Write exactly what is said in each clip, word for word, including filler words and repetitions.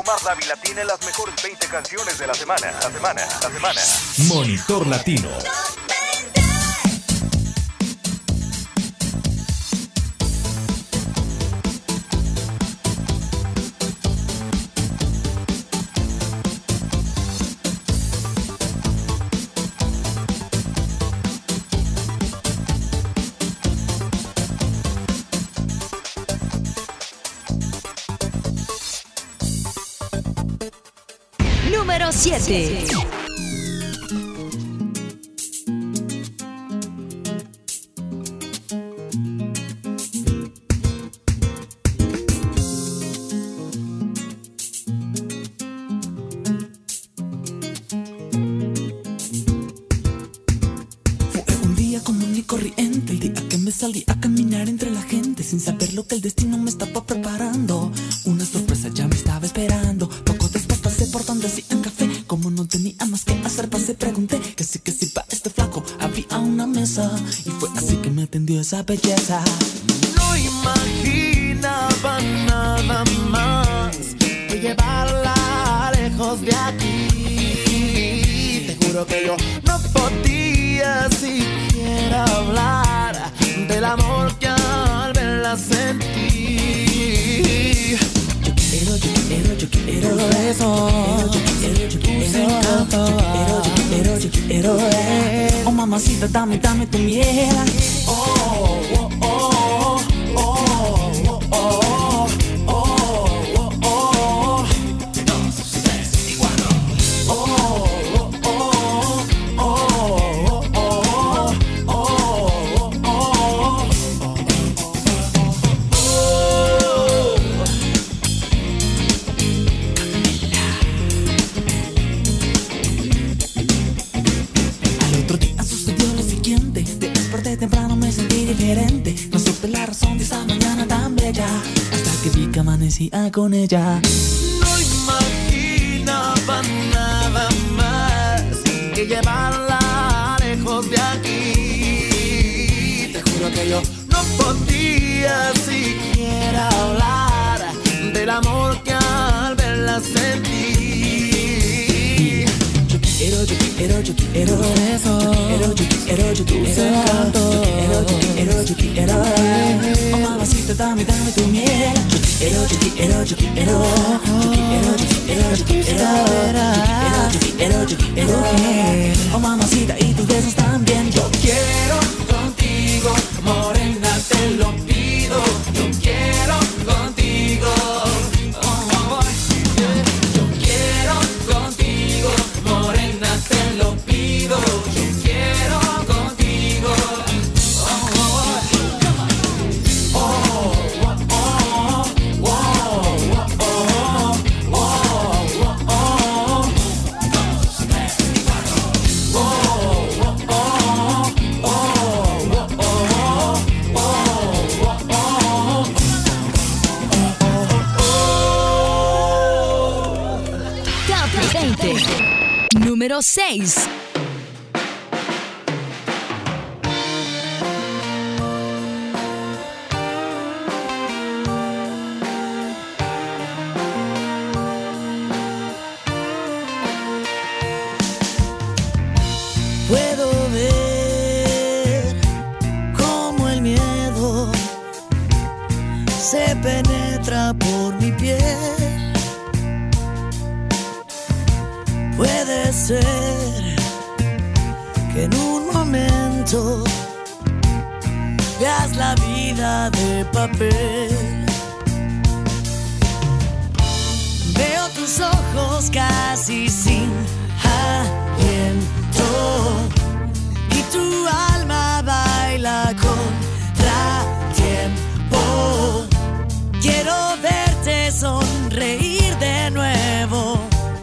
Omar Dávila tiene las mejores veinte canciones de la semana, la semana, la semana. Monitor Latino. Número siete. Salí a caminar entre la gente sin saber lo que el destino me estaba preparando. Una sorpresa ya me estaba esperando. Poco después pasé por donde hacían café. Como no tenía más que hacer, pasé, pregunté que sí, que sí, para este flaco había una mesa. Y fue así que me atendió esa belleza. No imaginaba nada más que llevarla lejos de aquí. Te juro que yo no podía siquiera hablar del amor que al verla sentí. Yo quiero, yo quiero, yo quiero eso. Yo quiero, yo quiero, yo quiero, yo quiero, yo quiero, oh mamacita, dame, dame tu miel. Oh, oh, oh, oh, oh, oh, oh, oh, oh. Dos, tres y cuatro. Oh, oh, oh, oh, oh, oh, oh, oh. Temprano me sentí diferente. No supe la razón de esa mañana tan bella hasta que vi que amanecía con ella. No imaginaba nada más que llevarla lejos de aquí. Te juro que yo no podía siquiera hablar del amor que al verla sentí. Yo quiero, yo quiero, yo quiero eso. Yo quiero, yo quiero, yo quiero eso. Yo quiero, yo quiero, yo quiero. Oh mamacita, dame, dame tu miel. Yo quiero, yo quiero, yo quiero. Yo quiero, yo quiero, yo quiero. Yo quiero, yo quiero, yo quiero. Oh mamacita, y tus besos también. Yo quiero contigo, morena, te lo pido. Yo quiero contigo. Te lo pido, yo quiero contigo. Oh, oh, oh, oh, oh, oh, oh, oh. Dos, tres y cuatro. Oh, oh, oh, oh, oh, oh, oh. Top veinte. Número seis. Puedo ver cómo el miedo se penetra por mi piel. Puede ser que en un momento veas la vida de papel. Veo tus ojos casi sin aliento y tu alma baila contratiempo. Quiero verte sonreír de nuevo.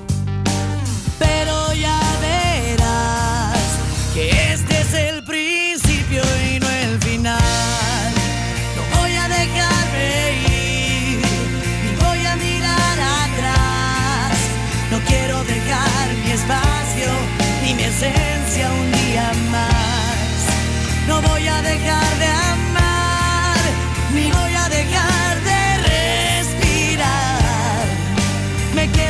Pero ya verás que este es el principio y no el final. No voy a dejarme ir, ni voy a mirar atrás. No quiero dejar mi espacio ni mi esencia un día más. No voy a dejar de amar, ni voy a dejar de respirar. Me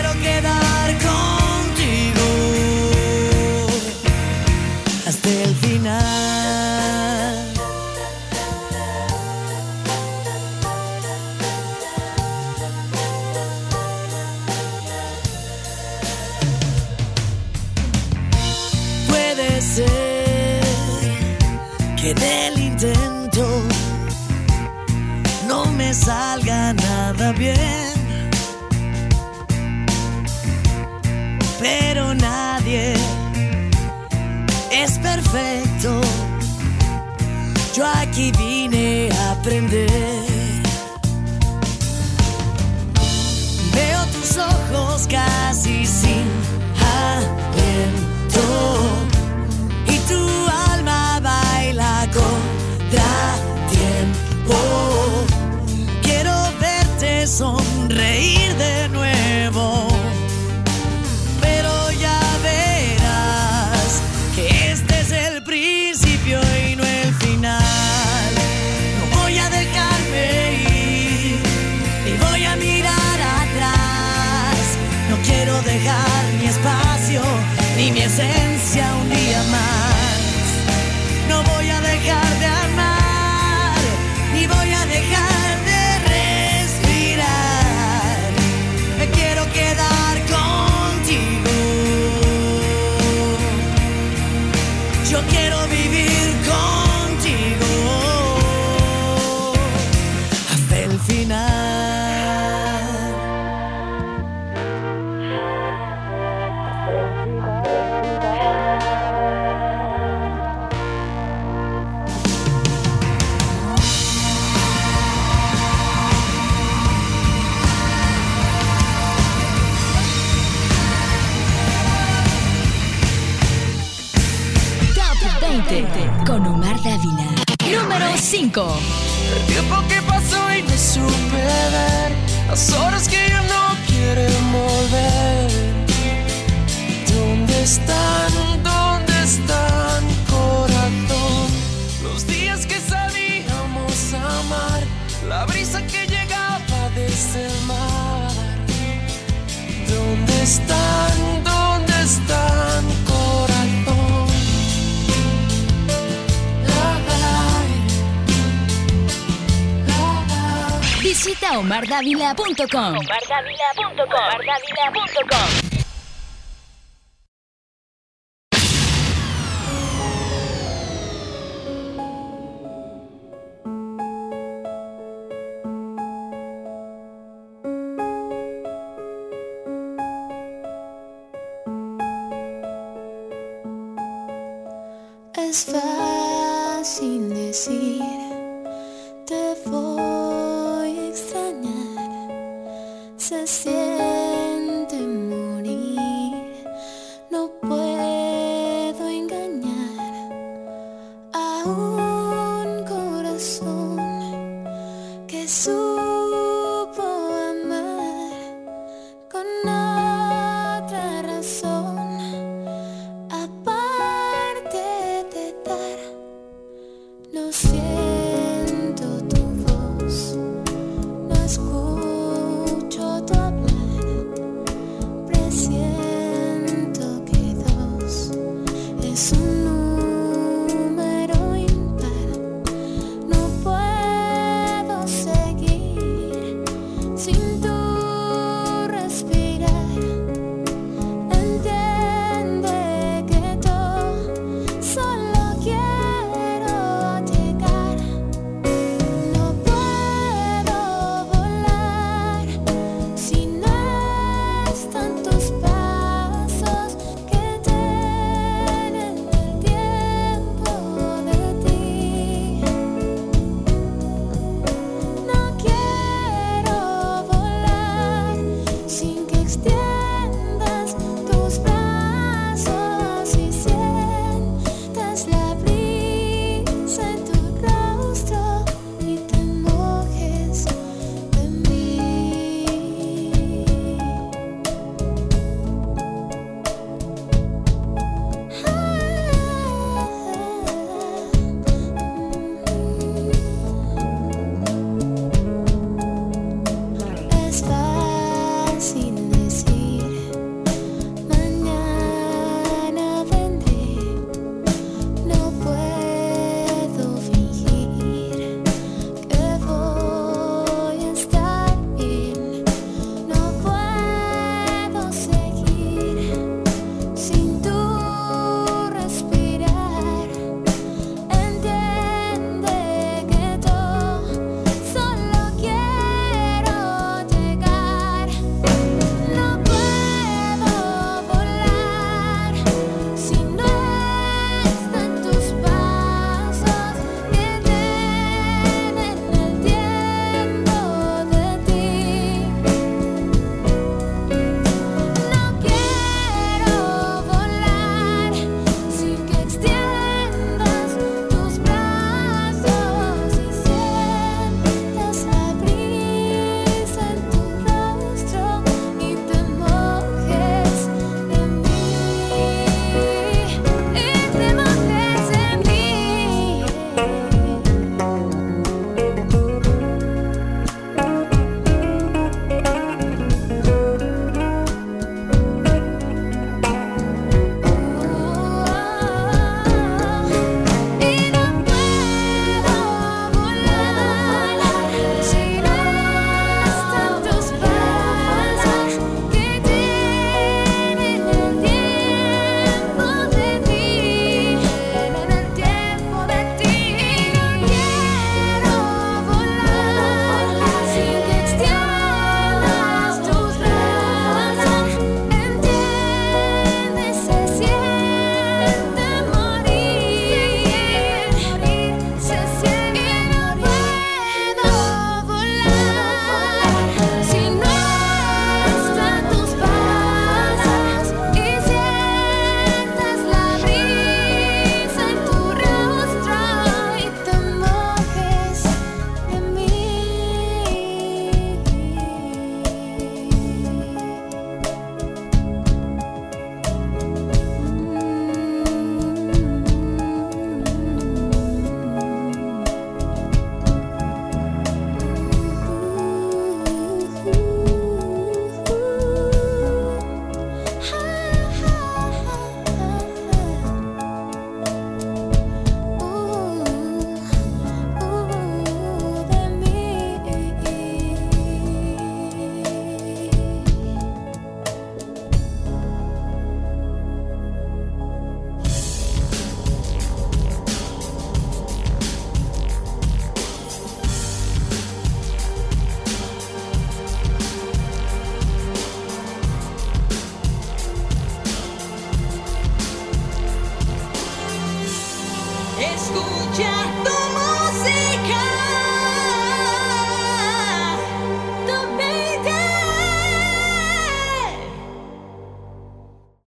está bien, pero nadie es perfecto. Yo aquí vine a aprender. Veo tus ojos casi sin aliento y tu alma baila contratiempo. Quiero verte sonreír de nuevo, pero ya verás que este es el principio y no el final. No voy a dejarme ir y voy a mirar atrás. No quiero dejar mi espacio ni mi esencia un día más. No voy a dejar de amar ni voy a dejar de respirar. Me quiero quedar contigo. Yo quiero vivir contigo hasta el final. Con Omar Dávila. Número cinco. El tiempo que pasó y no supe ver las horas que ya no quieren volver. ¿Dónde están? ¿Dónde están, corazón? Los días que sabíamos amar, la brisa que llegaba desde el mar. ¿Dónde están? ¿Dónde están, corazón? Visita omar davila punto com. omar davila punto com. omar davila punto com. Es fácil decir te voy a extrañar, se siente morir, no puedo engañar a un corazón que supo amar con otra razón. No siento tu voz, no escucho tu hablar, presiento que dos es un número impar. No puedo seguir sin tu respirar. Entiende que todo solo quiero llegar. No puedo volar si no están tus pasos que tienen el tiempo de ti. No quiero volar sin que extiendas tus brazos y sientas la brisa en tu rostro y te mojes de mí. Es fácil decir mañana vendré. No puedo fingir que voy a estar bien. No puedo seguir sin tu respirar. Entiende que todo solo quiero Escucha